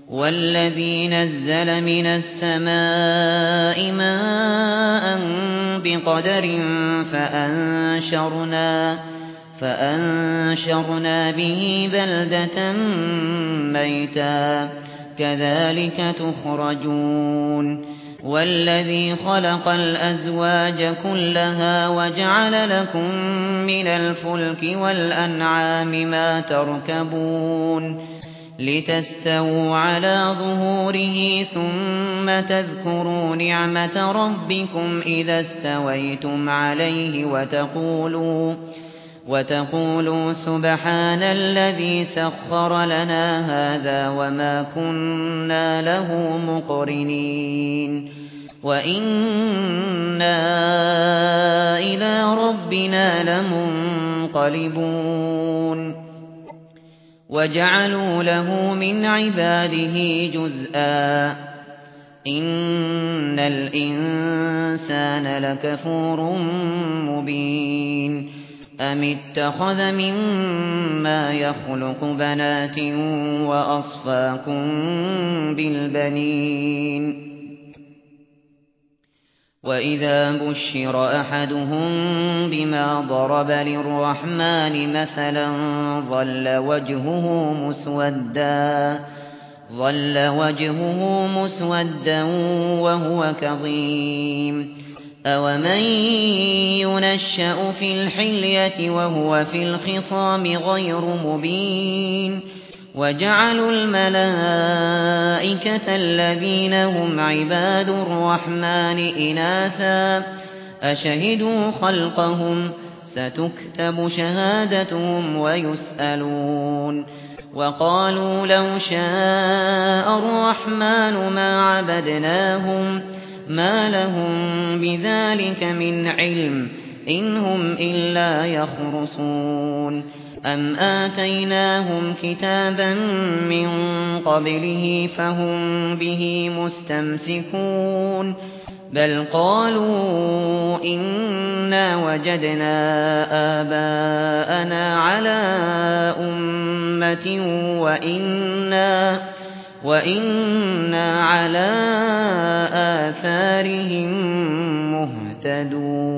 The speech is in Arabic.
والذي نزل من السماء ماء بقدر فأنشرنا به بلدة ميتا كذلك تخرجون والذي خلق الأزواج كلها وجعل لكم من الفلك والأنعام ما تركبون لتستووا على ظهوره ثم تذكروا نعمة ربكم إذا استويتم عليه وتقولوا سبحان الذي سخر لنا هذا وما كنا له مقرنين وإنا إلى ربنا لمنقلبون وجعلوا له من عباده جزءا إن الإنسان لكفور مبين أم اتخذ مما يخلق بنات وأصفاكم بالبنين وإذا بشر أحدهم بما ضرب للرحمن مثلا ظل وجهه مسودا وهو كظيم أومن ينشأ في الحلية وهو في الخصام غير مبين وجعلوا الملائكة الذين هم عباد الرحمن إناثا أشهدوا خلقهم ستكتب شهادتهم ويسألون وقالوا لو شاء الرحمن ما عبدناهم ما لهم بذلك من علم إن هم إلا يخرصون أم آتيناهم كتابا من قبله فهم به مستمسكون بل قالوا إنا وجدنا آباءنا على أمة وإنا على آثارهم مهتدون